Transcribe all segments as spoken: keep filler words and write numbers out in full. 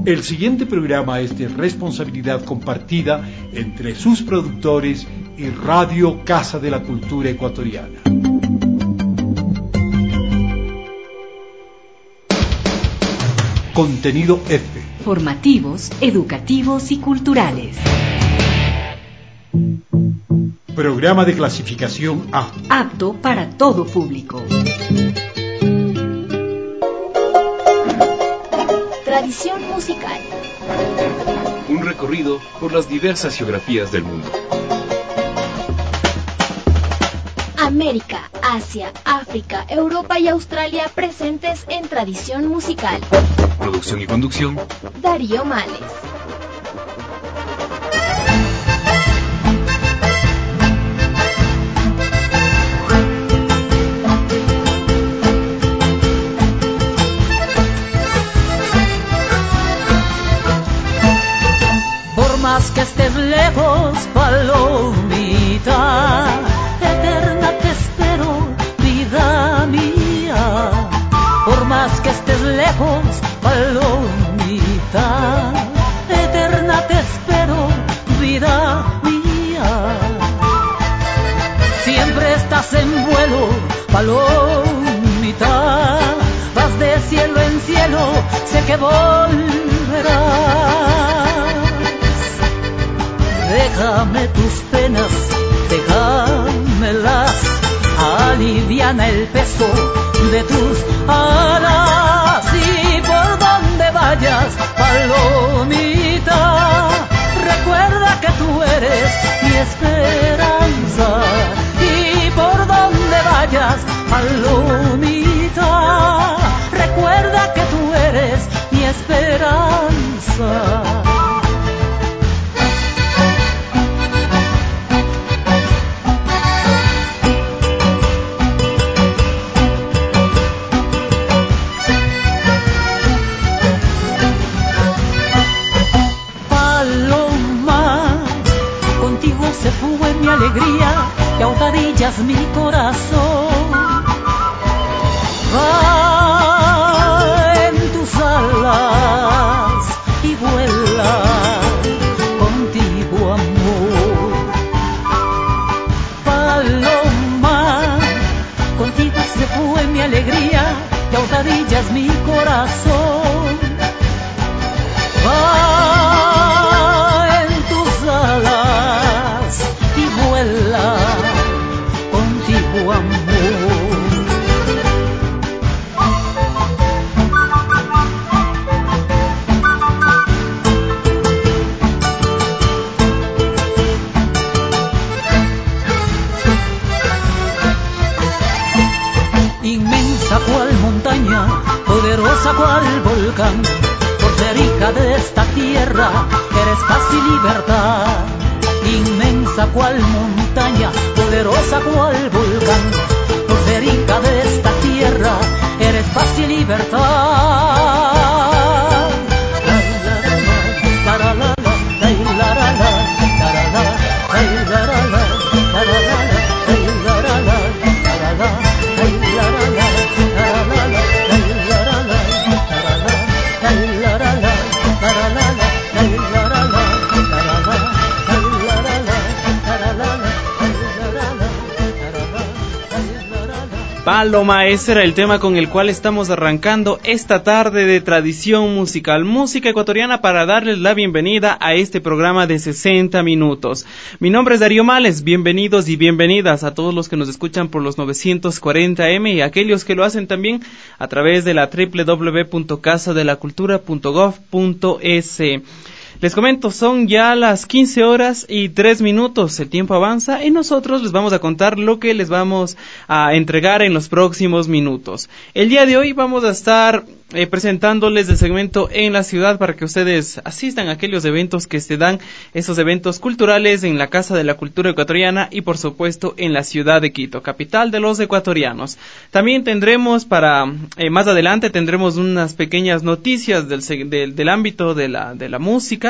El siguiente programa es de responsabilidad compartida entre sus productores y Radio Casa de la Cultura Ecuatoriana. Contenido F. Formativos, educativos y culturales. Programa de clasificación A. Apto para todo público. Tradición musical. Un recorrido por las diversas geografías del mundo. América, Asia, África, Europa y Australia presentes en Tradición musical. Producción y conducción, Darío Males. Por más que estés lejos, palomita, eterna te espero, vida mía. Por más que estés lejos, palomita, eterna te espero, vida mía. Siempre estás en vuelo, palomita, vas de cielo en cielo, sé que volverás. Déjame tus penas, déjamelas, aliviana el peso de tus alas. Y por donde vayas, palomita, recuerda que tú eres mi esperanza. Y por donde vayas, palomita, recuerda que tú eres mi esperanza. Alegría y ahogadillas mi corazón. Va en tus alas y vuela contigo, amor. Paloma, contigo se fue mi alegría y ahogadillas mi corazón. Va contigo, amor. Inmensa cual montaña, poderosa cual volcán, por ser hija de esta tierra, eres paz y libertad. Inmensa cual montaña, poderosa cual volcán, por ser hija de esta tierra, eres paz y libertad. Paloma, ese era el tema con el cual estamos arrancando esta tarde de Tradición Musical, música ecuatoriana, para darles la bienvenida a este programa de sesenta minutos. Mi nombre es Darío Males, bienvenidos y bienvenidas a todos los que nos escuchan por los novecientos cuarenta eme y a aquellos que lo hacen también a través de la doble u doble u doble u punto casa de la cultura punto gov punto es. Les comento, son ya las quince horas y tres minutos, el tiempo avanza y nosotros les vamos a contar lo que les vamos a entregar en los próximos minutos. El día de hoy vamos a estar eh, presentándoles el segmento En la Ciudad para que ustedes asistan a aquellos eventos que se dan, esos eventos culturales en la Casa de la Cultura Ecuatoriana y por supuesto en la ciudad de Quito, capital de los ecuatorianos. También tendremos para, eh, más adelante tendremos unas pequeñas noticias del, del, del ámbito de la, de la música,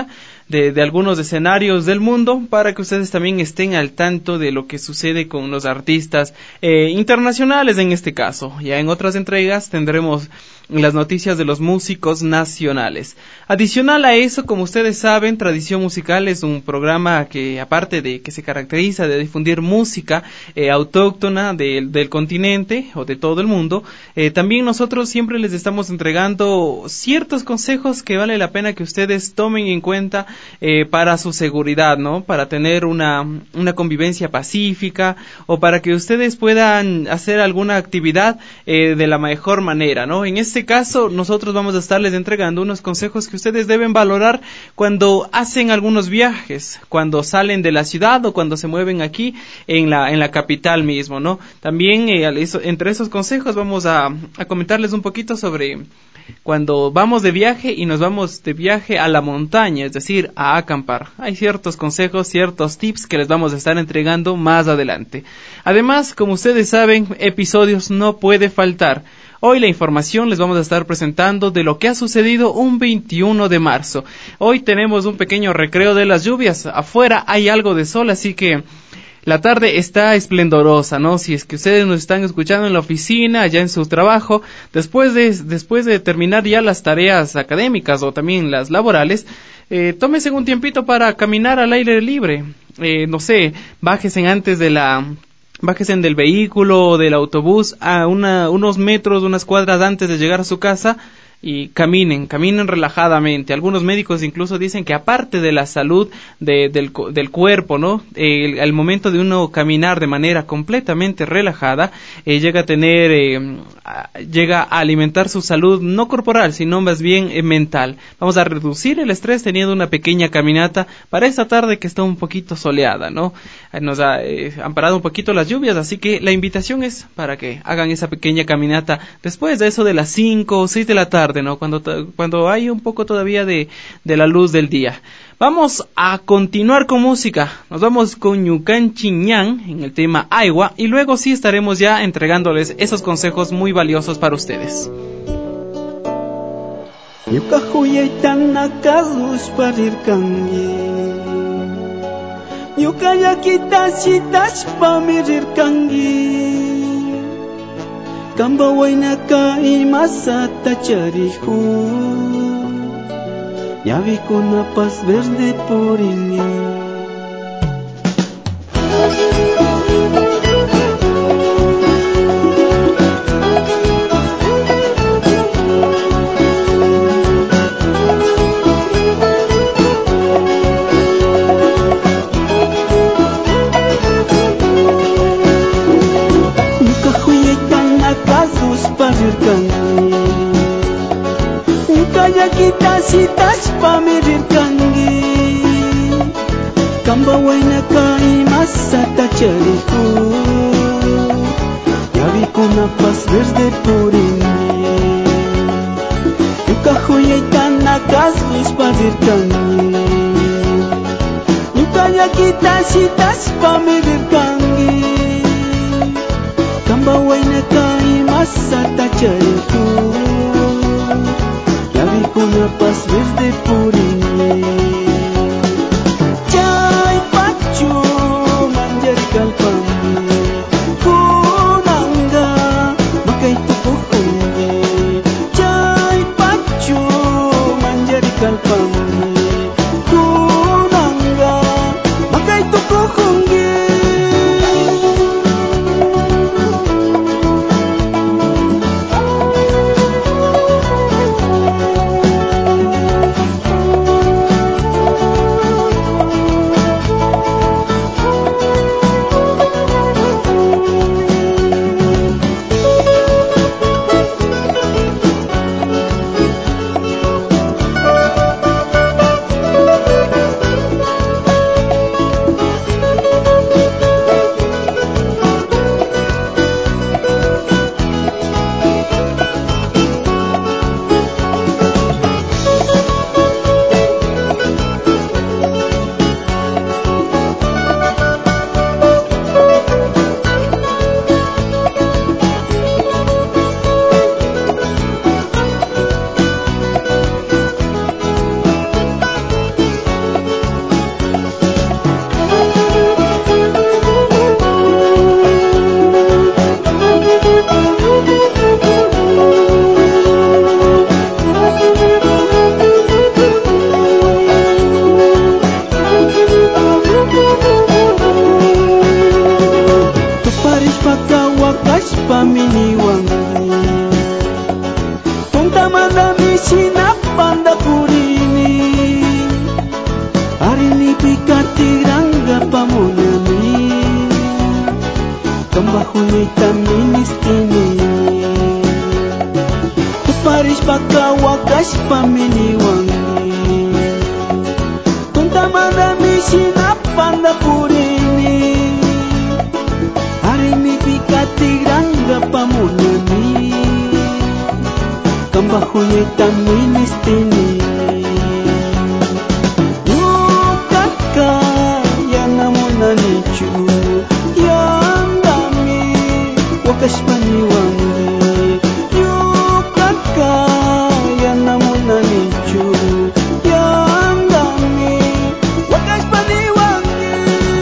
de, de algunos escenarios del mundo para que ustedes también estén al tanto de lo que sucede con los artistas eh, internacionales en este caso. Ya en otras entregas tendremos las noticias de los músicos nacionales. Adicional a eso, como ustedes saben, Tradición Musical es un programa que, aparte de que se caracteriza de difundir música eh, autóctona de, del continente o de todo el mundo, eh, también nosotros siempre les estamos entregando ciertos consejos que vale la pena que ustedes tomen en cuenta eh, para su seguridad, ¿no? Para tener una, una convivencia pacífica o para que ustedes puedan hacer alguna actividad eh, de la mejor manera, ¿no? En este caso, nosotros vamos a estarles entregando unos consejos que ustedes deben valorar cuando hacen algunos viajes, cuando salen de la ciudad o cuando se mueven aquí en la en la capital mismo, ¿no? También eh, eso, entre esos consejos vamos a, a comentarles un poquito sobre cuando vamos de viaje y nos vamos de viaje a la montaña, es decir, a acampar. Hay ciertos consejos, ciertos tips que les vamos a estar entregando más adelante. Además, como ustedes saben, episodios no puede faltar. Hoy la información les vamos a estar presentando de lo que ha sucedido un veintiuno de marzo. Hoy tenemos un pequeño recreo de las lluvias. Afuera hay algo de sol, así que la tarde está esplendorosa, ¿no? Si es que ustedes nos están escuchando en la oficina, allá en su trabajo, después de, después de terminar ya las tareas académicas o también las laborales, eh, tómense un tiempito para caminar al aire libre. Eh, no sé, bájense antes de la... Bájense del vehículo o del autobús a una, unos metros, unas cuadras antes de llegar a su casa y caminen, caminen relajadamente. Algunos médicos incluso dicen que aparte de la salud de, del, del cuerpo, ¿no? El, el momento de uno caminar de manera completamente relajada, eh, llega a tener, eh, llega a alimentar su salud no corporal, sino más bien eh, mental. Vamos a reducir el estrés teniendo una pequeña caminata para esta tarde que está un poquito soleada, ¿no? Nos ha eh, amparado un poquito las lluvias, así que la invitación es para que hagan esa pequeña caminata después de eso de las cinco o seis de la tarde, ¿no? Cuando, cuando hay un poco todavía de, de la luz del día. Vamos a continuar con música. Nos vamos con Ñucan Chiñán en el tema Aigua y luego sí estaremos ya entregándoles esos consejos muy valiosos para ustedes. Kamba waina ka imasa tacharihu Yavi con la paz verde por ini kita sitas pamirir kangi Kamba waina kai masa tachariku Yavi con la paz verde por ini Yuka huyaitan akas luz parir kangi Yuka ya kita sitas pamirir kangi Kamba waina kai masa tachariku Una paz verde por ini Jai pacu manjar kalpani Kunangga makai tubuh kungi Jai pacu manjar kalpani Kunangga makai tubuh kungi Tuntamada misina panda purini Arini pikati ranga pamonani Kambahuni taministini Tuparis pakawakas pamini wangi Tuntamada misina panda purini Arini pikati ranga pamonani Kambahuni taministini Yukaka yanamonanichu Yandami wakashpani wangi Yukaka yanamonanichu Yandami wakashpani wangi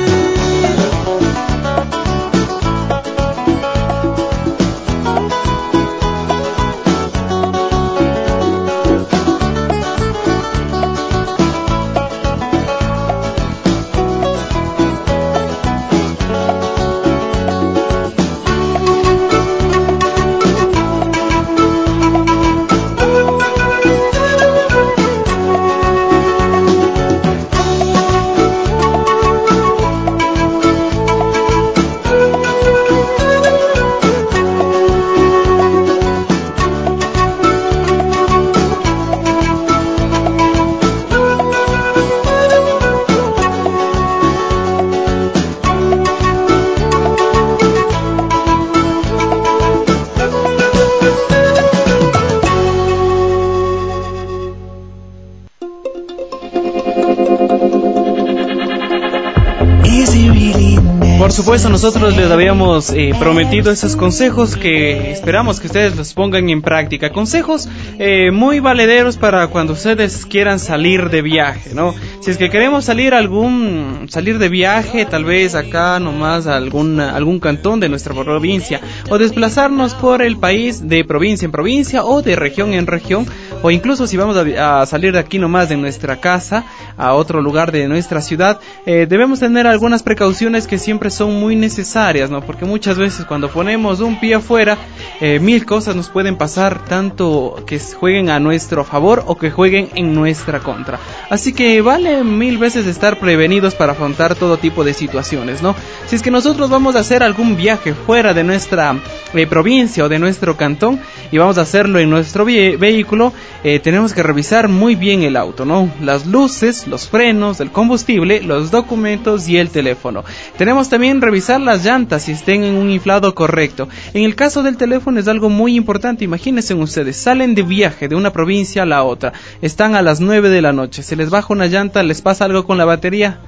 Por supuesto, nosotros les habíamos eh, prometido esos consejos que esperamos que ustedes los pongan en práctica. Consejos eh, muy valederos para cuando ustedes quieran salir de viaje, ¿no? Si es que queremos salir algún salir de viaje, tal vez acá nomás a algún, algún cantón de nuestra provincia, o desplazarnos por el país de provincia en provincia o de región en región, o incluso si vamos a, a salir de aquí nomás de nuestra casa a otro lugar de nuestra ciudad, eh, debemos tener algunas precauciones que siempre son muy necesarias, ¿no? Porque muchas veces cuando ponemos un pie afuera, eh, mil cosas nos pueden pasar, tanto que jueguen a nuestro favor o que jueguen en nuestra contra. Así que vale mil veces estar prevenidos para afrontar todo tipo de situaciones, ¿no? Si es que nosotros vamos a hacer algún viaje fuera de nuestra eh, provincia o de nuestro cantón y vamos a hacerlo en nuestro ve- vehículo, eh, tenemos que revisar muy bien el auto, ¿no? Las luces, los frenos, el combustible, los documentos y el teléfono. Tenemos también revisar las llantas si estén en un inflado correcto. En el caso del teléfono es algo muy importante. Imagínense ustedes, salen de viaje de una provincia a la otra, están a las nueve de la noche, se les baja una llanta, les pasa algo con la batería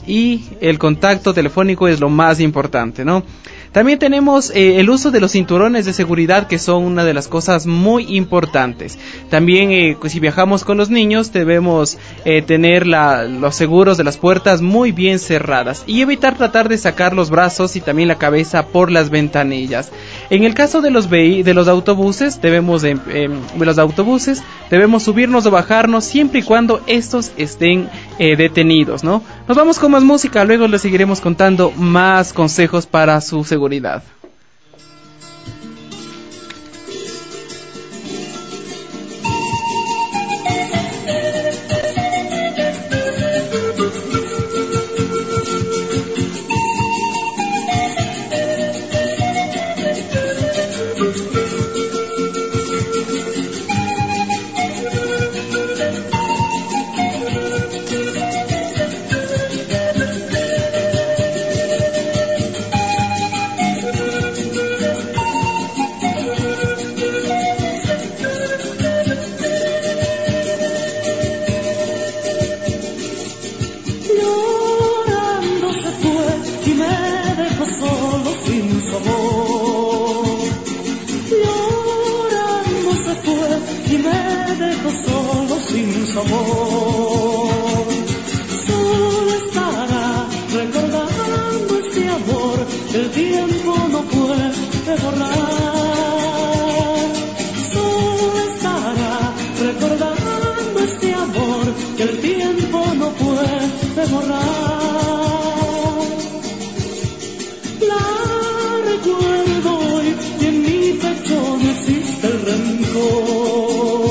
y el contacto telefónico es lo más importante, ¿no? También tenemos eh, el uso de los cinturones de seguridad, que son una de las cosas muy importantes. También eh, si viajamos con los niños debemos eh, tener la, los seguros de las puertas muy bien cerradas y evitar tratar de sacar los brazos y también la cabeza por las ventanillas. En el caso de los ve- de los autobuses debemos eh, eh, de los autobuses debemos subirnos o bajarnos siempre y cuando estos estén eh, detenidos, ¿no? Nos vamos con más música, luego les seguiremos contando más consejos para su seguridad. Seguridad. La recuerdo hoy y en mi pecho no existe el rencor.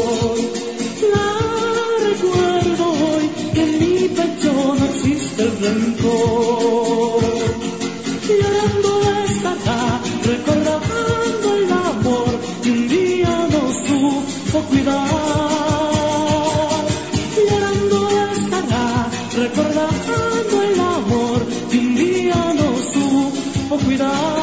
rencor. Llorando estará, recordando el amor que un día no supo cuidar. Llorando estará, recordando el amor que un día no supo cuidar.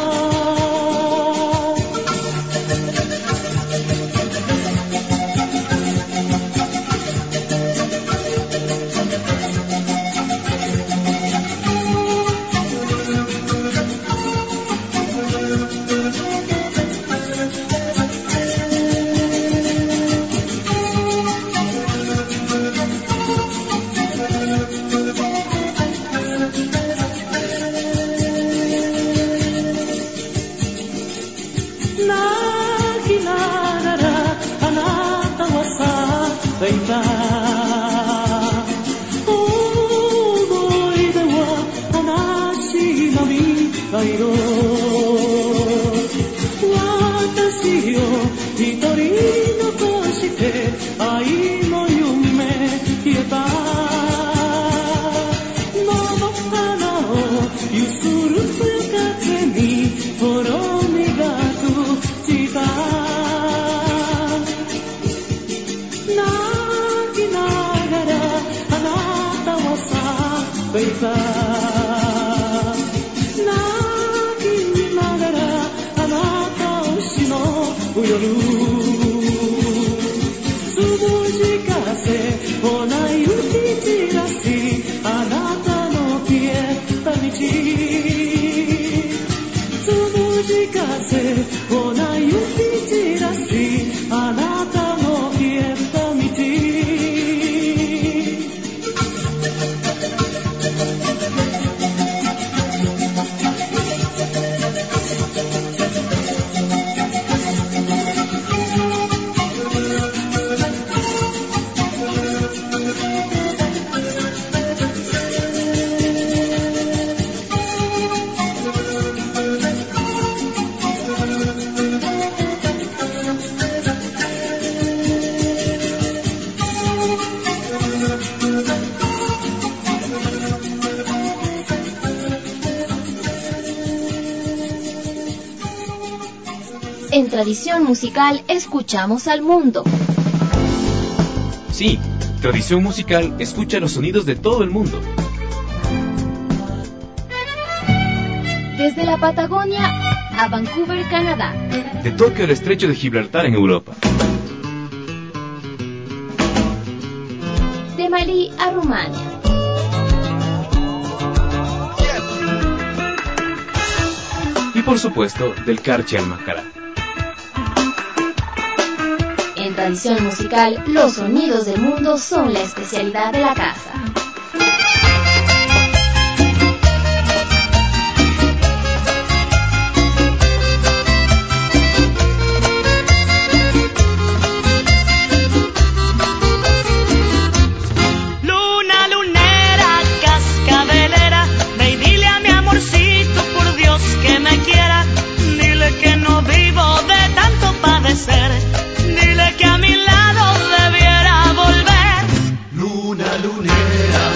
En Tradición Musical escuchamos al mundo. Sí, Tradición Musical escucha los sonidos de todo el mundo. Desde la Patagonia a Vancouver, Canadá. De Tokio al estrecho de Gibraltar en Europa. De Malí a Rumania. Y por supuesto, del Carchi al Macará. En Tradición Musical, los sonidos del mundo son la especialidad de la casa. Luna, lunera, cascabelera, ve y dile a mi amorcito, por Dios que me quiera. Dile que no vivo de tanto padecer. Dile que a mi lado debiera volver. Luna, lunera,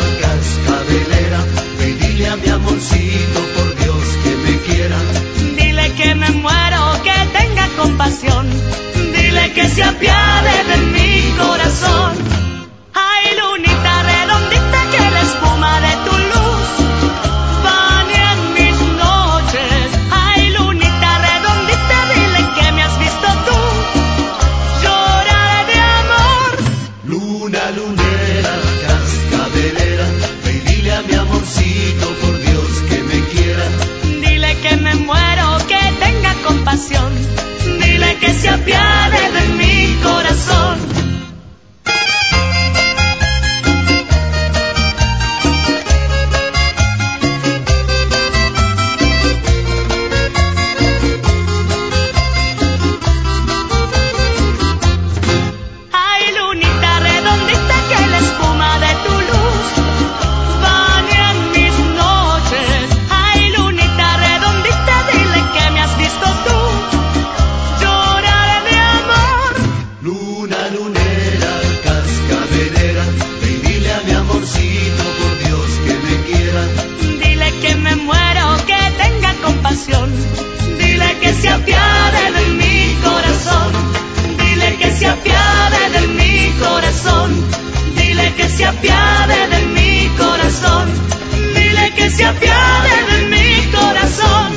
se apiade de mi corazón, dile que se apiade de mi corazón.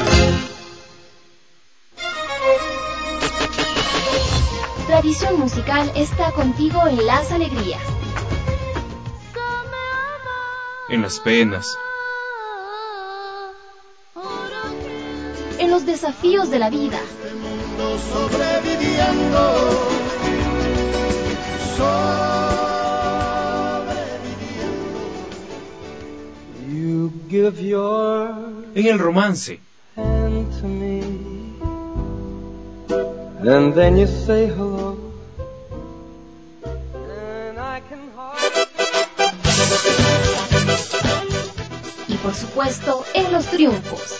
Tradición musical está contigo en las alegrías, en las penas, en los desafíos de la vida, en el romance, and then you say hello, and I can y por supuesto en los triunfos.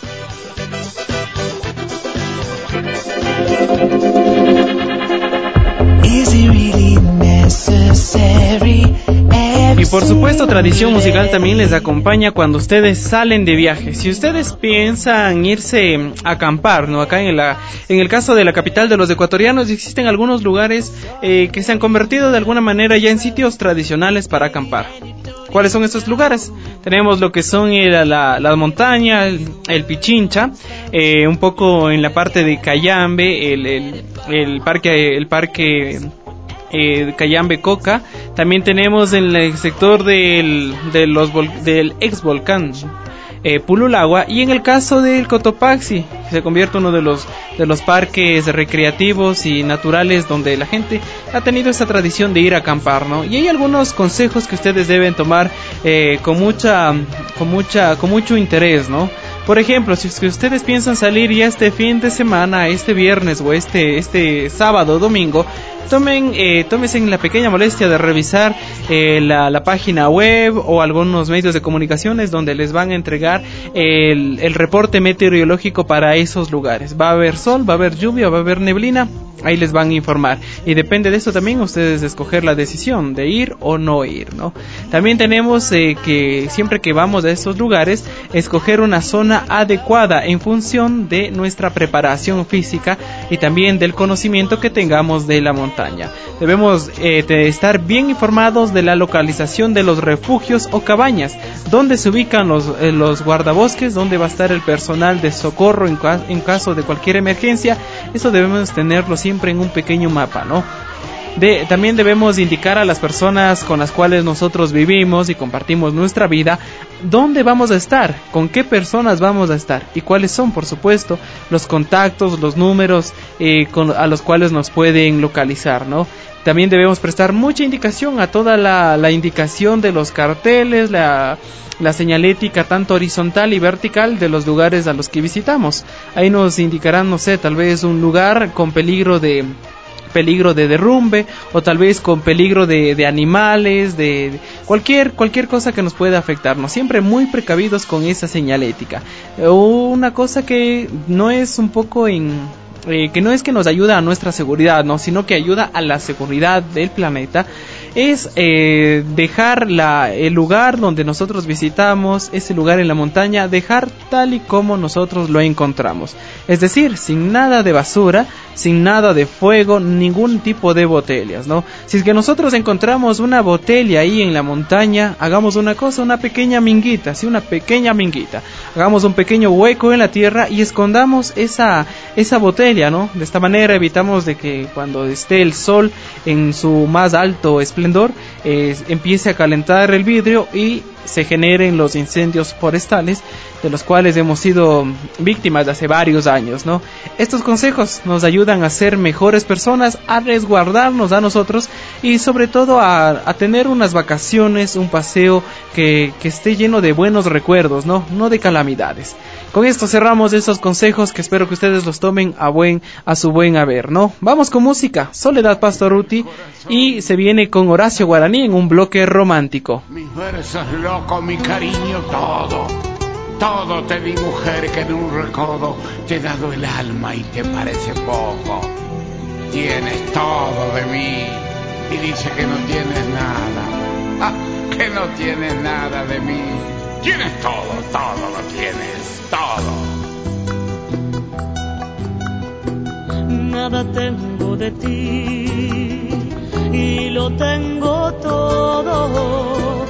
Is it really necessary? Y por supuesto, Tradición Musical también les acompaña cuando ustedes salen de viaje. Si ustedes piensan irse a acampar, ¿no? Acá en, la, en el caso de la capital de los ecuatorianos, existen algunos lugares eh, que se han convertido de alguna manera ya en sitios tradicionales para acampar. ¿Cuáles son estos lugares? Tenemos lo que son la, la, la montaña, el, el Pichincha, eh, un poco en la parte de Cayambe, el, el, el parque, el parque eh, Cayambe Coca. También tenemos en el sector del, de los, del ex volcán eh, Pululagua, y en el caso del Cotopaxi se convierte uno de los de los parques recreativos y naturales donde la gente ha tenido esta tradición de ir a acampar, ¿no? Y hay algunos consejos que ustedes deben tomar eh, con mucha con mucha con mucho interés, ¿no? Por ejemplo, si es que ustedes piensan salir ya este fin de semana, este viernes o este este sábado o domingo, tomen eh, tómense la pequeña molestia de revisar eh, la, la página web o algunos medios de comunicaciones donde les van a entregar el, el reporte meteorológico para esos lugares. Va a haber sol, va a haber lluvia, va a haber neblina, ahí les van a informar, y depende de eso también ustedes escoger la decisión de ir o no ir, ¿no? También tenemos eh, que siempre que vamos a estos lugares, escoger una zona adecuada en función de nuestra preparación física y también del conocimiento que tengamos de la montaña. Debemos eh, de estar bien informados de la localización de los refugios o cabañas, dónde se ubican los, eh, los guardabosques, dónde va a estar el personal de socorro en, ca- en caso de cualquier emergencia. Eso debemos tenerlo siempre en un pequeño mapa, ¿no? De, también debemos indicar a las personas con las cuales nosotros vivimos y compartimos nuestra vida dónde vamos a estar, con qué personas vamos a estar y cuáles son, por supuesto, los contactos, los números eh, con, a los cuales nos pueden localizar, ¿no? También debemos prestar mucha indicación a toda la, la indicación de los carteles, la, la señalética tanto horizontal y vertical de los lugares a los que visitamos. Ahí nos indicarán, no sé, tal vez un lugar con peligro de... peligro de derrumbe, o tal vez con peligro de, de animales, de, de cualquier cualquier cosa que nos pueda afectarnos. Siempre muy precavidos con esa señalética. Una cosa que no es un poco en eh, que no es que nos ayuda a nuestra seguridad, no, sino que ayuda a la seguridad del planeta, es eh, dejar la, el lugar donde nosotros visitamos, ese lugar en la montaña, dejar tal y como nosotros lo encontramos. Es decir, sin nada de basura, sin nada de fuego, ningún tipo de botellas, ¿no? Si es que nosotros encontramos una botella ahí en la montaña, hagamos una cosa, una pequeña minguita, sí, una pequeña minguita. Hagamos un pequeño hueco en la tierra y escondamos esa, esa botella, ¿no? De esta manera evitamos de que cuando esté el sol en su más alto esplendor, eh, empiece a calentar el vidrio y se generen los incendios forestales de los cuales hemos sido víctimas de hace varios años, ¿no? Estos consejos nos ayudan a ser mejores personas, a resguardarnos a nosotros y sobre todo a, a tener unas vacaciones, un paseo que, que esté lleno de buenos recuerdos, ¿no? No de calamidades. Con esto cerramos esos consejos que espero que ustedes los tomen a buen a su buen haber, ¿no? Vamos con música, Soledad Pastorutti, y se viene con Horacio Guaraní en un bloque romántico. Mis versos loco, mi cariño, todo, todo te di, mujer, que en un recodo te he dado el alma y te parece poco. Tienes todo de mí y dice que no tienes nada, ah, que no tienes nada de mí. Tienes todo, todo lo tienes, todo. Nada tengo de ti y lo tengo todo.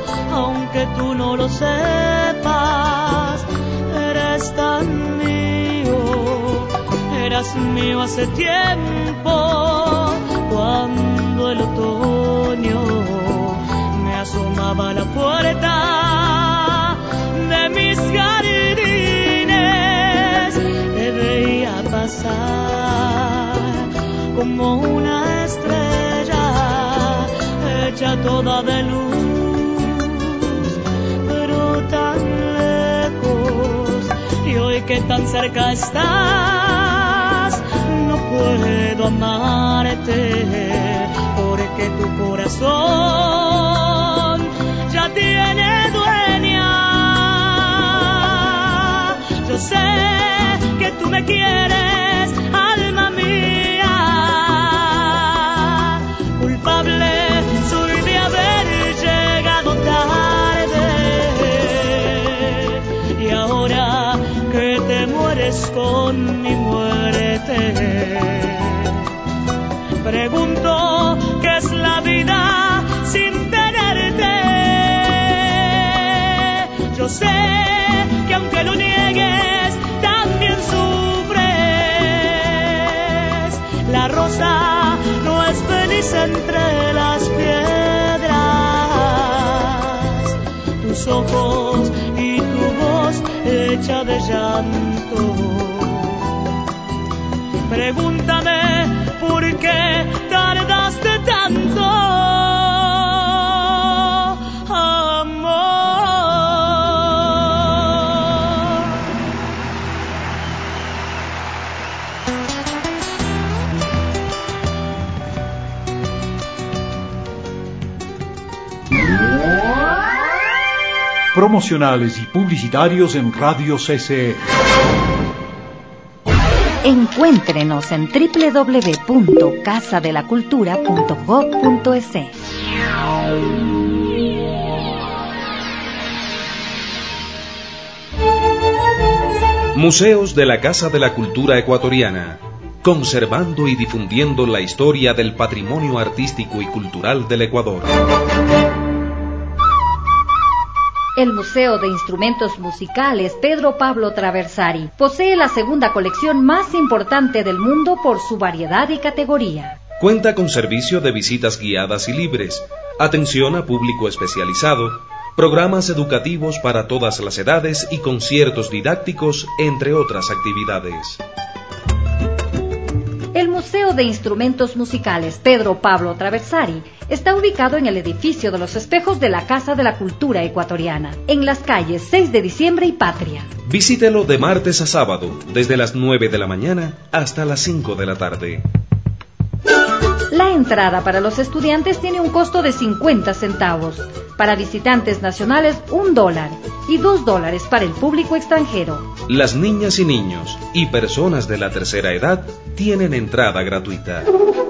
eras mío hace tiempo, cuando el otoño me asomaba a la puerta de mis jardines. Te veía pasar como una estrella hecha toda de luz, pero tan lejos, y hoy que tan cerca estás, no puedo amarte, porque tu corazón ya tiene dueña. Yo sé que tú me quieres, alma mía, culpable soy de haber llegado tarde, y ahora que te mueres con mi muerte, pregunto qué es la vida sin tenerte. Yo sé que aunque lo niegues, también sufres. La rosa no es feliz entre las piedras. Tus ojos y tu voz hecha de llanto. Pregúntame por qué tardaste tanto, amor. Promocionales y publicitarios en Radio C C E. Encuéntrenos en doble u doble u doble u punto casa de la cultura punto gob punto es. Museos de la Casa de la Cultura Ecuatoriana, conservando y difundiendo la historia del patrimonio artístico y cultural del Ecuador. El Museo de Instrumentos Musicales Pedro Pablo Traversari posee la segunda colección más importante del mundo por su variedad y categoría. Cuenta con servicio de visitas guiadas y libres, atención a público especializado, programas educativos para todas las edades y conciertos didácticos, entre otras actividades. El Museo de Instrumentos Musicales Pedro Pablo Traversari está ubicado en el edificio de los espejos de la Casa de la Cultura Ecuatoriana, en las calles seis de diciembre y Patria. Visítelo de martes a sábado, desde las nueve de la mañana hasta las cinco de la tarde. La entrada para los estudiantes tiene un costo de cincuenta centavos, para visitantes nacionales un dólar y dos dólares para el público extranjero. Las niñas y niños y personas de la tercera edad tienen entrada gratuita.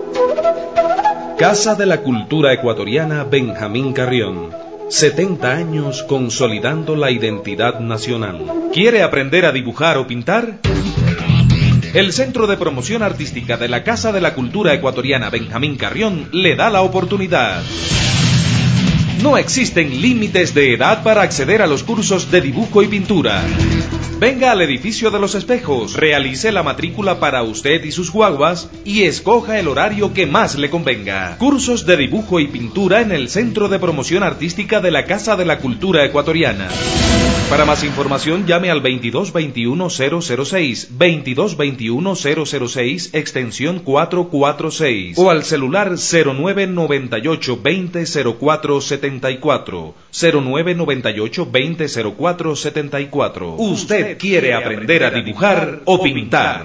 Casa de la Cultura Ecuatoriana Benjamín Carrión. setenta años consolidando la identidad nacional. ¿Quiere aprender a dibujar o pintar? El Centro de Promoción Artística de la Casa de la Cultura Ecuatoriana Benjamín Carrión le da la oportunidad. No existen límites de edad para acceder a los cursos de dibujo y pintura. Venga al edificio de los espejos, realice la matrícula para usted y sus guaguas y escoja el horario que más le convenga. Cursos de dibujo y pintura en el Centro de Promoción Artística de la Casa de la Cultura Ecuatoriana. Para más información llame al veintidós veintiuno cero cero seis, veintidós veintiuno cero cero seis, extensión cuatrocientos cuarenta y seis o al celular cero nueve noventa y ocho veinte cero cuatro setenta y cuatro, cero nueve noventa y ocho veinte cero cuatro setenta y cuatro. Usted quiere aprender a dibujar o pintar.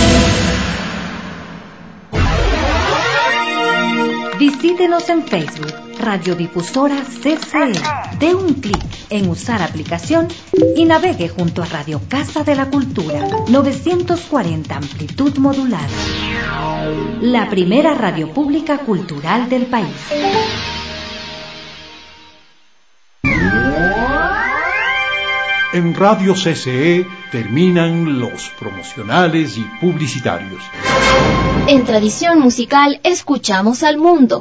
Visítenos en Facebook, Radiodifusora C C E. Dé un clic en usar aplicación y navegue junto a Radio Casa de la Cultura, novecientos cuarenta amplitud modulada. La primera radio pública cultural del país. En Radio C C E terminan los promocionales y publicitarios. En Tradición Musical escuchamos al mundo.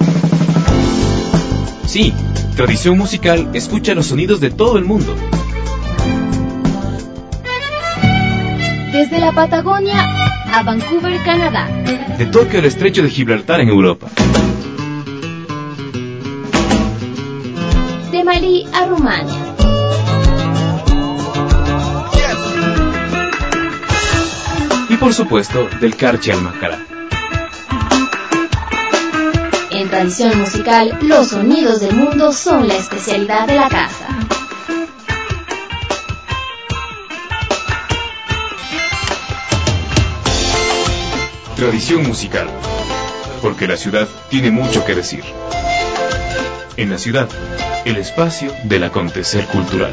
Sí, Tradición Musical escucha los sonidos de todo el mundo. Desde la Patagonia a Vancouver, Canadá. De Tokio al estrecho de Gibraltar en Europa. De Malí a Rumania. Y por supuesto, del Carchi al Macará. En tradición musical, los sonidos del mundo son la especialidad de la casa. Tradición musical, porque la ciudad tiene mucho que decir. En la ciudad, el espacio del acontecer cultural.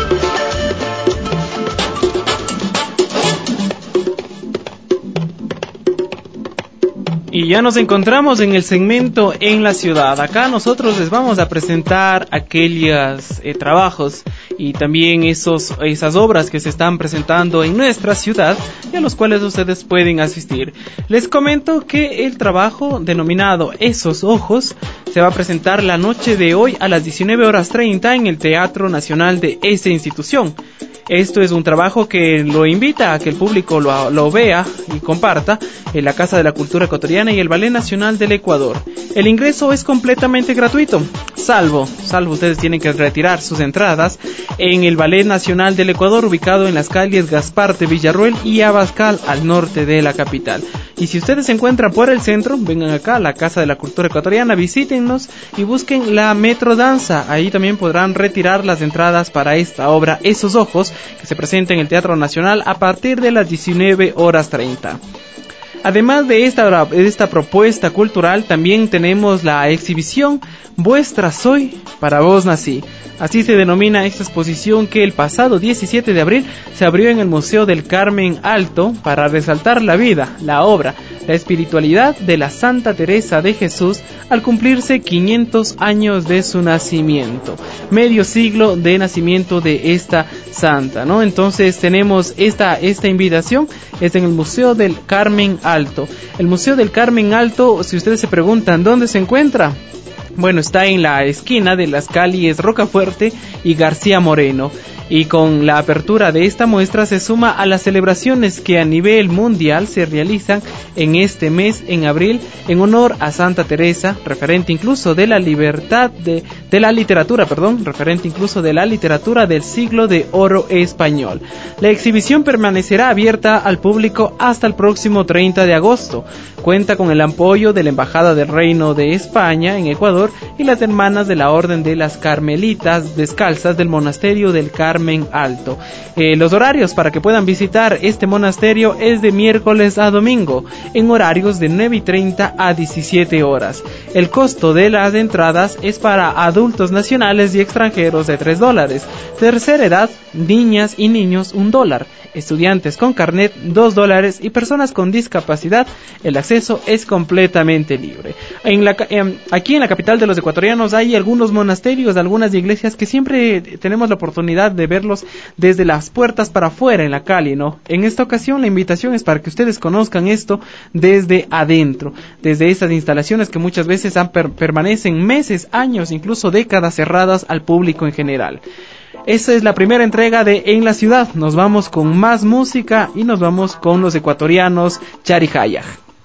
Y ya nos encontramos en el segmento En la Ciudad. Acá nosotros les vamos a presentar aquellos eh, trabajos y también esos, esas obras que se están presentando en nuestra ciudad y a los cuales ustedes pueden asistir. Les comento que el trabajo denominado Esos Ojos se va a presentar la noche de hoy a las diecinueve horas treinta en el Teatro Nacional de esa institución. Esto es un trabajo que lo invita a que el público lo, lo vea y comparta en la Casa de la Cultura Ecuatoriana y el Ballet Nacional del Ecuador. El ingreso es completamente gratuito, salvo, salvo ustedes tienen que retirar sus entradas en el Ballet Nacional del Ecuador, ubicado en las calles Gaspar de Villarroel y Abascal, al norte de la capital. Y si ustedes se encuentran por el centro, vengan acá a la Casa de la Cultura Ecuatoriana, visítennos y busquen la Metro Danza. Ahí también podrán retirar las entradas para esta obra Esos Ojos, que se presenta en el Teatro Nacional a partir de las diecinueve horas treinta. Además de esta, de esta propuesta cultural, también tenemos la exhibición Vuestra Soy, para vos nací. Así se denomina esta exposición que el pasado diecisiete de abril se abrió en el Museo del Carmen Alto para resaltar la vida, la obra, la espiritualidad de la Santa Teresa de Jesús al cumplirse quinientos años de su nacimiento, medio siglo de nacimiento de esta santa, ¿no? Entonces tenemos esta, esta invitación, es en el Museo del Carmen Alto. El Museo del Carmen Alto, si ustedes se preguntan dónde se encuentra, bueno, está en la esquina de las calles Rocafuerte y García Moreno. Y con la apertura de esta muestra se suma a las celebraciones que a nivel mundial se realizan en este mes, en abril, en honor a Santa Teresa, referente incluso de la libertad de, de la literatura, perdón, referente incluso de la literatura del siglo de oro español. La exhibición permanecerá abierta al público hasta el próximo treinta de agosto. Cuenta con el apoyo de la Embajada del Reino de España en Ecuador y las hermanas de la Orden de las Carmelitas Descalzas del Monasterio del Carmen Alto. Eh, los horarios para que puedan visitar este monasterio es de miércoles a domingo, en horarios de nueve y treinta a diecisiete horas. El costo de las entradas es para adultos nacionales y extranjeros de tres dólares, tercera edad, niñas y niños un dólar, estudiantes con carnet dos dólares y personas con discapacidad. El acceso es completamente libre. En la, eh, aquí en la capital de los ecuatorianos hay algunos monasterios, algunas iglesias que siempre tenemos la oportunidad de verlos desde las puertas para afuera en la calle, ¿no? En esta ocasión la invitación es para que ustedes conozcan esto desde adentro, desde estas instalaciones que muchas veces han per- permanecen meses, años, incluso décadas cerradas al público en general. Esa es la primera entrega de En la Ciudad. Nos vamos con más música y nos vamos con los ecuatorianos Charijayaj.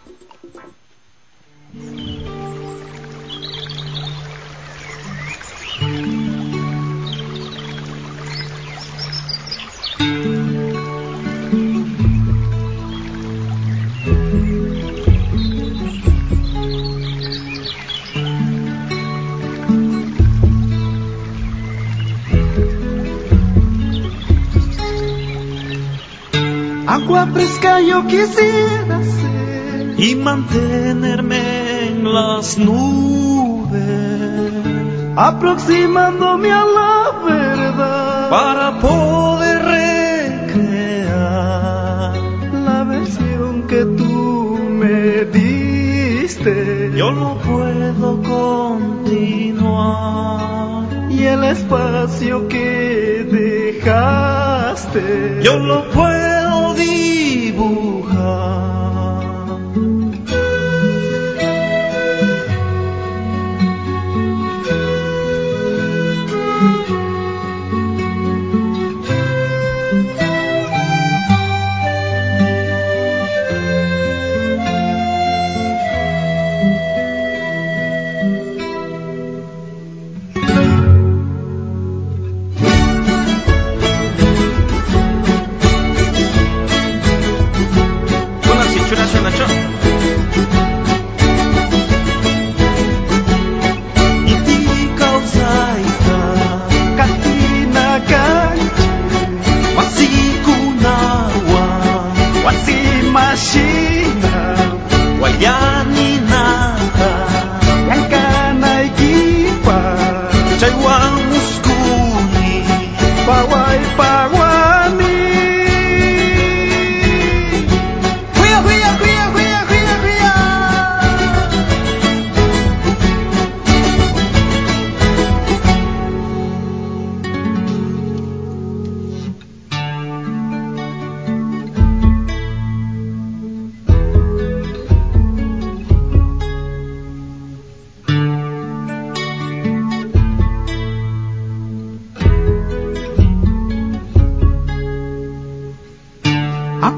Agua fresca yo quisiera ser y mantenerme en las nubes, aproximándome a la verdad para poder recrear la versión que tú me diste. Yo no puedo continuar y el espacio que dejaste yo lo puedo dibujar.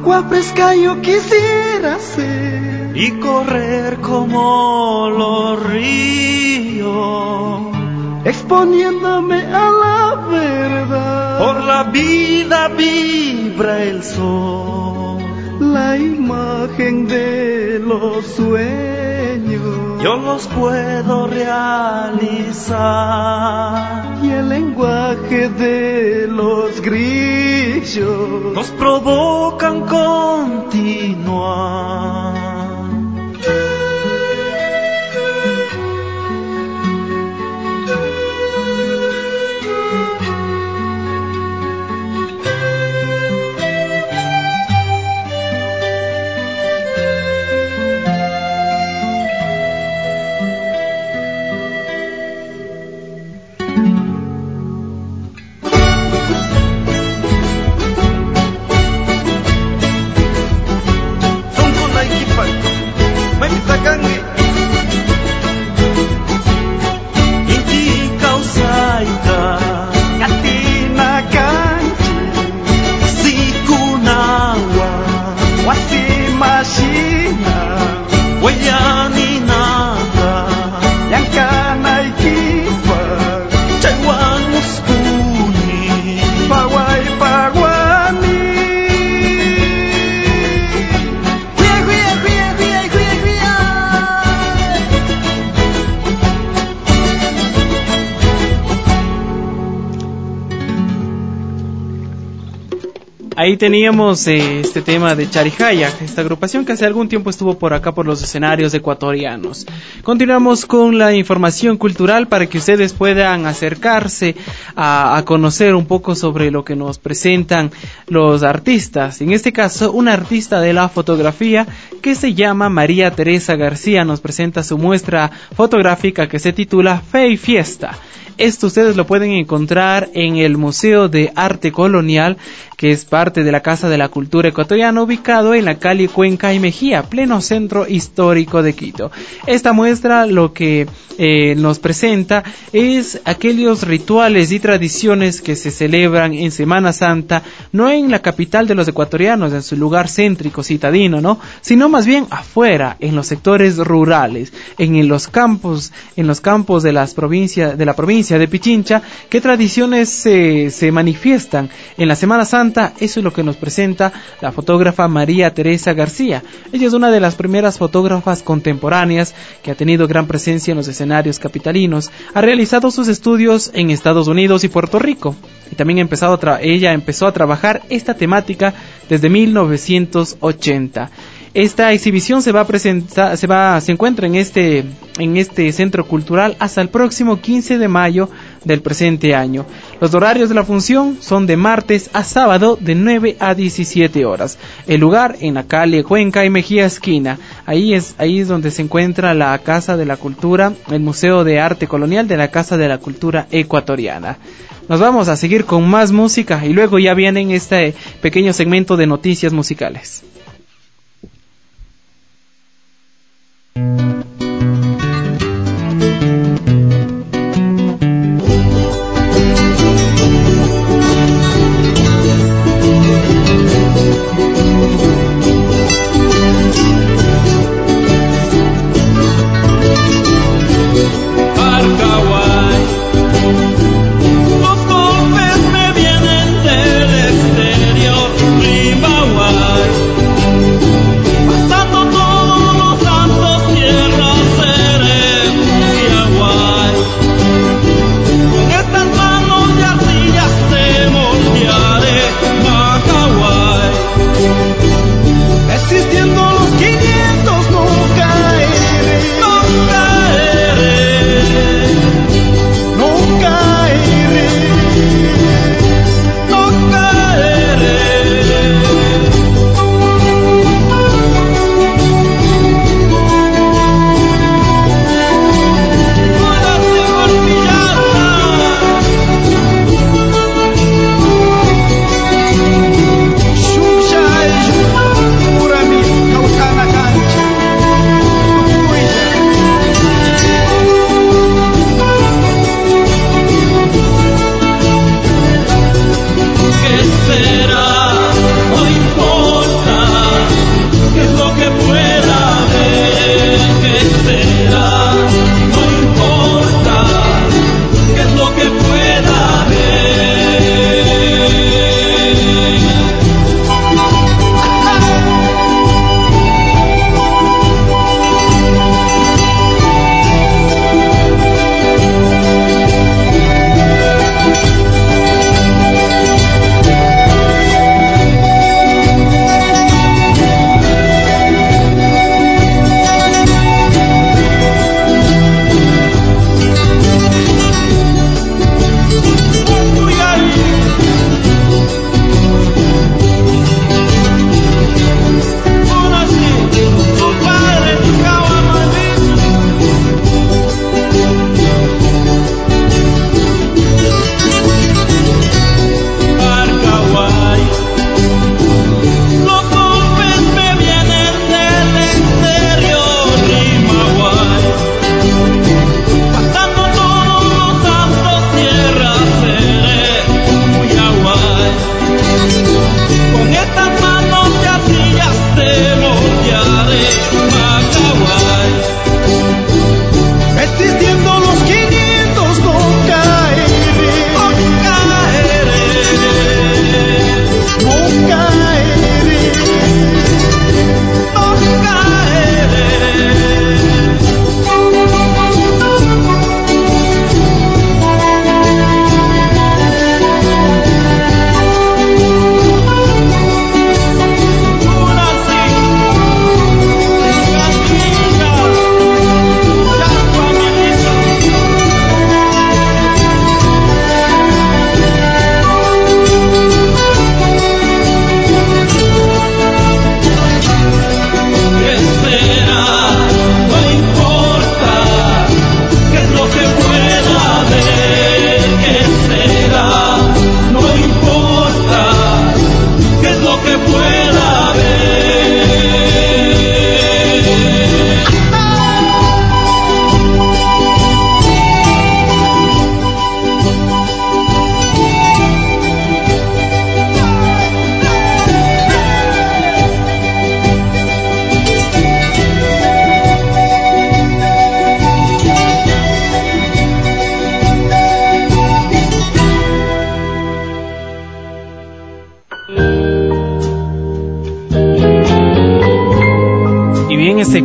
agua fresca yo quisiera ser y correr como los ríos, exponiéndome a la verdad. Por la vida vibra el sol, la imagen de los sueños yo los puedo realizar, y el lenguaje de los grillos nos provocan continuar. Ahí teníamos eh, este tema de Charijaya, esta agrupación que hace algún tiempo estuvo por acá por los escenarios ecuatorianos. Continuamos con la información cultural para que ustedes puedan acercarse a, a conocer un poco sobre lo que nos presentan los artistas. En este caso, una artista de la fotografía que se llama María Teresa García nos presenta su muestra fotográfica que se titula Fe y Fiesta. Esto ustedes lo pueden encontrar en el Museo de Arte Colonial, que es parte de la Casa de la Cultura Ecuatoriana, ubicado en la calle Cuenca y Mejía, pleno centro histórico de Quito. Esta muestra lo que eh, nos presenta es aquellos rituales y tradiciones que se celebran en Semana Santa, no en la capital de los ecuatorianos, en su lugar céntrico, citadino, ¿no? Sino más bien afuera, en los sectores rurales, en los campos, en los campos de las provincias, de la provincia de Pichincha, qué tradiciones se, se manifiestan en la Semana Santa. Eso es lo que nos presenta la fotógrafa María Teresa García. Ella es una de las primeras fotógrafas contemporáneas que ha tenido gran presencia en los escenarios capitalinos. Ha realizado sus estudios en Estados Unidos y Puerto Rico, y también ha empezado a tra- ella empezó a trabajar esta temática desde mil novecientos ochenta. Esta exhibición se va a presentar, se va, se encuentra en este, en este centro cultural hasta el próximo quince de mayo del presente año. Los horarios de la función son de martes a sábado de nueve a diecisiete horas. El lugar en la calle Cuenca y Mejía esquina. Ahí es, ahí es donde se encuentra la Casa de la Cultura, el Museo de Arte Colonial de la Casa de la Cultura Ecuatoriana. Nos vamos a seguir con más música y luego ya vienen este pequeño segmento de noticias musicales. Los golpes me vienen del exterior, Rimbaguay.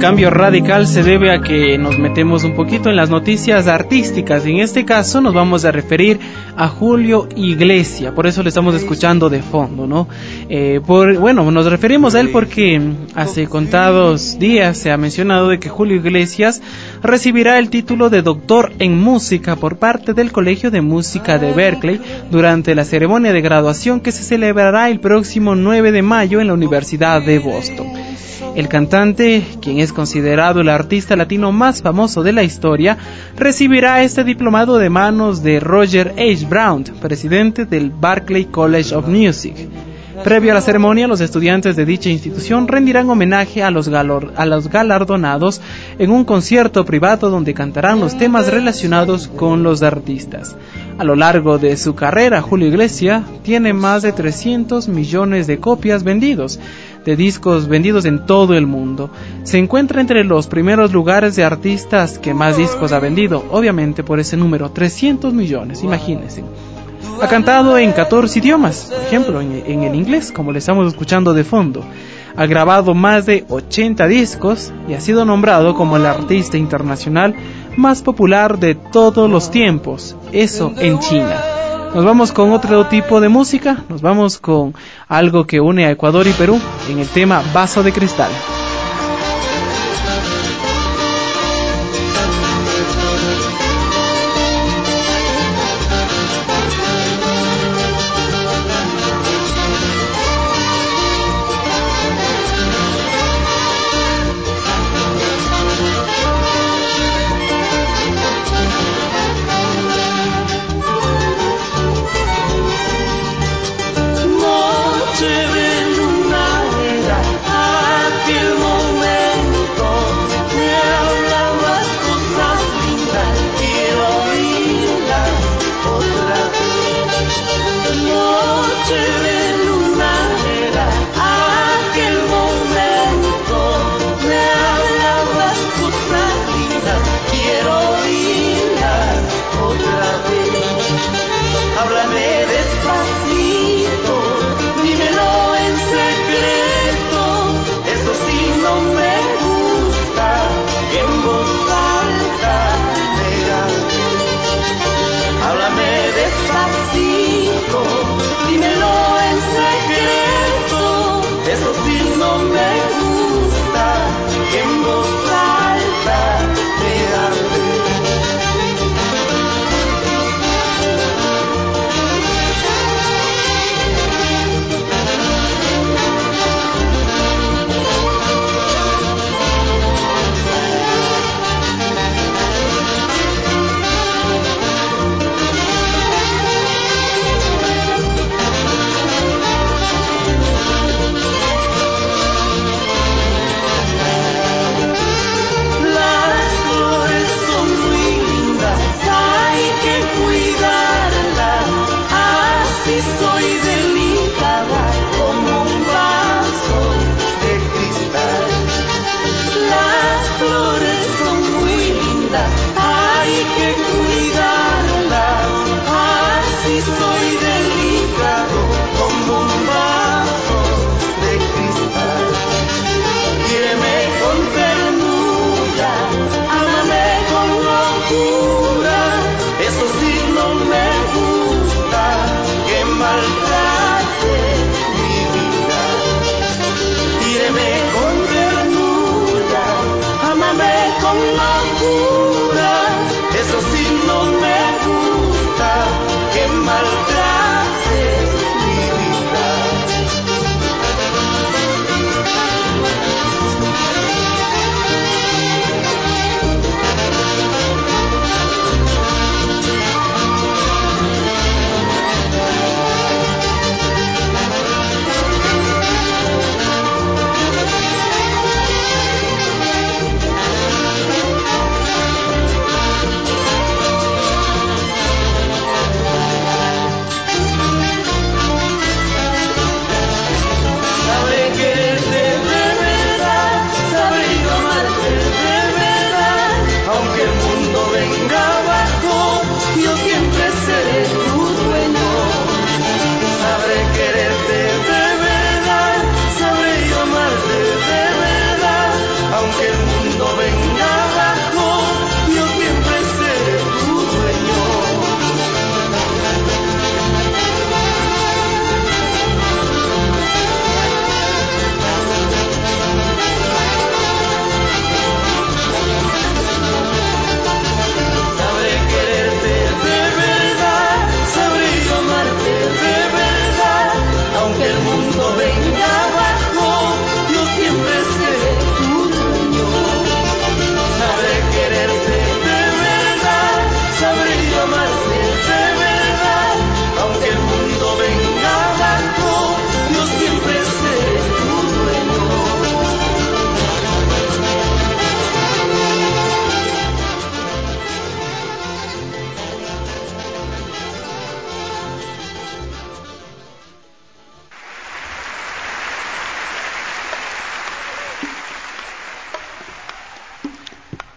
cambio radical se debe a que nos metemos un poquito en las noticias artísticas. En este caso nos vamos a referir a Julio Iglesias, por eso le estamos escuchando de fondo, ¿no? Eh, por, bueno, nos referimos a él porque hace contados días se ha mencionado de que Julio Iglesias recibirá el título de doctor en música por parte del Colegio de Música de Berkeley durante la ceremonia de graduación que se celebrará el próximo nueve de mayo en la Universidad de Boston. El cantante, quien es considerado el artista latino más famoso de la historia, recibirá este diplomado de manos de Roger H. Brown, presidente del Berklee College of Music. Previo a la ceremonia, los estudiantes de dicha institución rendirán homenaje a los, galor- a los galardonados en un concierto privado donde cantarán los temas relacionados con los artistas. A lo largo de su carrera, Julio Iglesias tiene más de trescientos millones de copias vendidos, de discos vendidos en todo el mundo. Se encuentra entre los primeros lugares de artistas que más discos ha vendido, obviamente por ese número, trescientos millones, imagínense. Ha cantado en catorce idiomas, por ejemplo, en, en el inglés, como le estamos escuchando de fondo. Ha grabado más de ochenta discos y ha sido nombrado como el artista internacional más popular de todos los tiempos, eso en China. Nos vamos con otro tipo de música, nos vamos con algo que une a Ecuador y Perú en el tema Vaso de Cristal.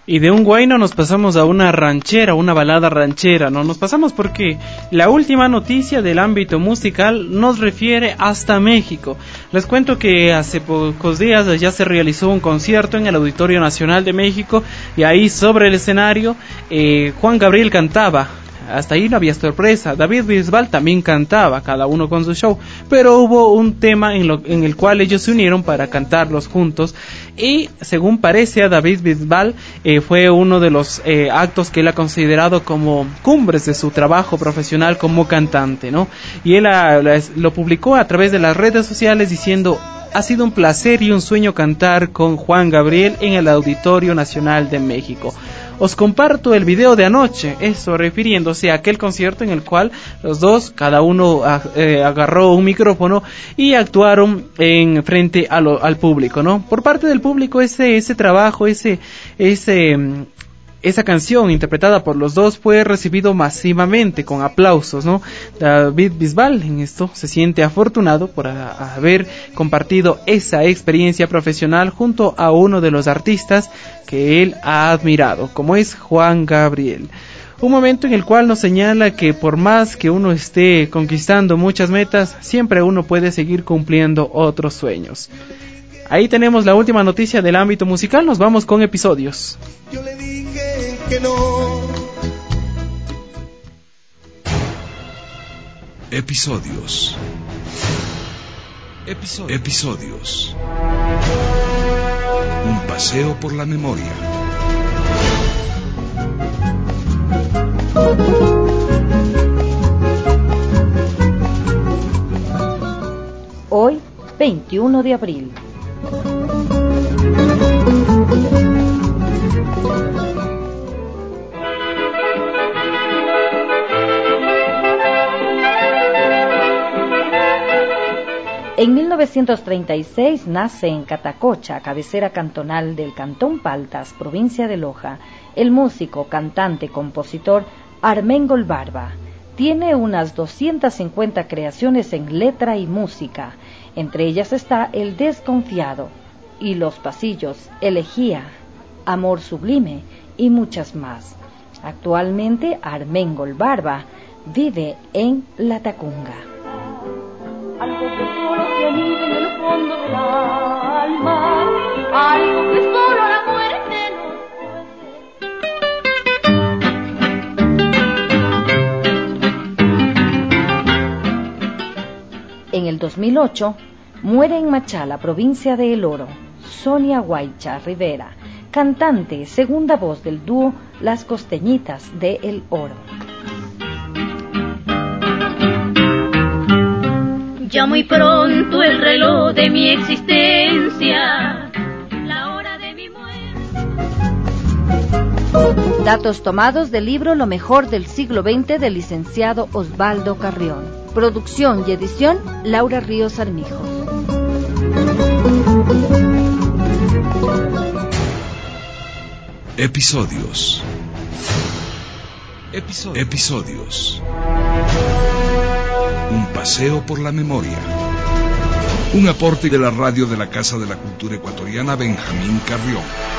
Y de un guayno nos pasamos a una ranchera, una balada ranchera, ¿no? Nos pasamos porque la última noticia del ámbito musical nos refiere hasta México. Les cuento que hace pocos días ya se realizó un concierto en el Auditorio Nacional de México y ahí sobre el escenario eh, Juan Gabriel cantaba. Hasta ahí no había sorpresa. David Bisbal también cantaba, cada uno con su show, pero hubo un tema en, lo, en el cual ellos se unieron para cantarlos juntos y según parece a David Bisbal eh, fue uno de los eh, actos que él ha considerado como cumbres de su trabajo profesional como cantante, ¿no? Y él a, a, lo publicó a través de las redes sociales diciendo: ha sido un placer y un sueño cantar con Juan Gabriel en el Auditorio Nacional de México. Os comparto el video de anoche, eso refiriéndose a aquel concierto en el cual los dos, cada uno eh, agarró un micrófono y actuaron en frente a lo, al público, ¿no? Por parte del público ese ese trabajo, ese ese esa canción interpretada por los dos fue recibido masivamente con aplausos, ¿no? David Bisbal en esto se siente afortunado por a, haber compartido esa experiencia profesional junto a uno de los artistas que él ha admirado, como es Juan Gabriel. Un momento en el cual nos señala que por más que uno esté conquistando muchas metas, siempre uno puede seguir cumpliendo otros sueños. Ahí tenemos la última noticia del ámbito musical, nos vamos con episodios. Yo le dije que no. Episodios. Episodios. Episodios. Un paseo por la memoria. Hoy, veintiuno de abril. En mil novecientos treinta y seis nace en Catacocha, cabecera cantonal del Cantón Paltas, provincia de Loja, el músico, cantante, compositor Armengol Barba. Tiene unas doscientas cincuenta creaciones en letra y música, entre ellas está El Desconfiado, y Los Pasillos, Elegía, Amor Sublime y muchas más. Actualmente Armengol Barba vive en La Tacunga. Algo que solo se anida en el fondo del alma, algo que solo la muerte nos puede. En el dos mil ocho muere en Machala, provincia de El Oro, Sonia Guaycha Rivera, cantante, segunda voz del dúo Las Costeñitas de El Oro. Ya muy pronto el reloj de mi existencia, la hora de mi muerte. Datos tomados del libro Lo mejor del siglo veinte del licenciado Osvaldo Carrión. Producción y edición Laura Ríos Armijos. Episodios. Episodios. Episodios. Un paseo por la memoria. Un aporte de la radio de la Casa de la Cultura Ecuatoriana Benjamín Carrión.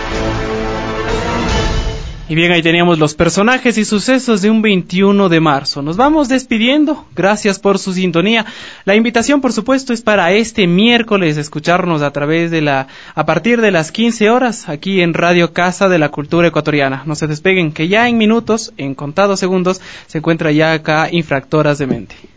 Y bien, ahí teníamos los personajes y sucesos de un veintiuno de marzo. Nos vamos despidiendo. Gracias por su sintonía. La invitación, por supuesto, es para este miércoles escucharnos a través de la, a partir de las quince horas, aquí en Radio Casa de la Cultura Ecuatoriana. No se despeguen, que ya en minutos, en contados segundos, se encuentra ya acá Infractoras de Mente.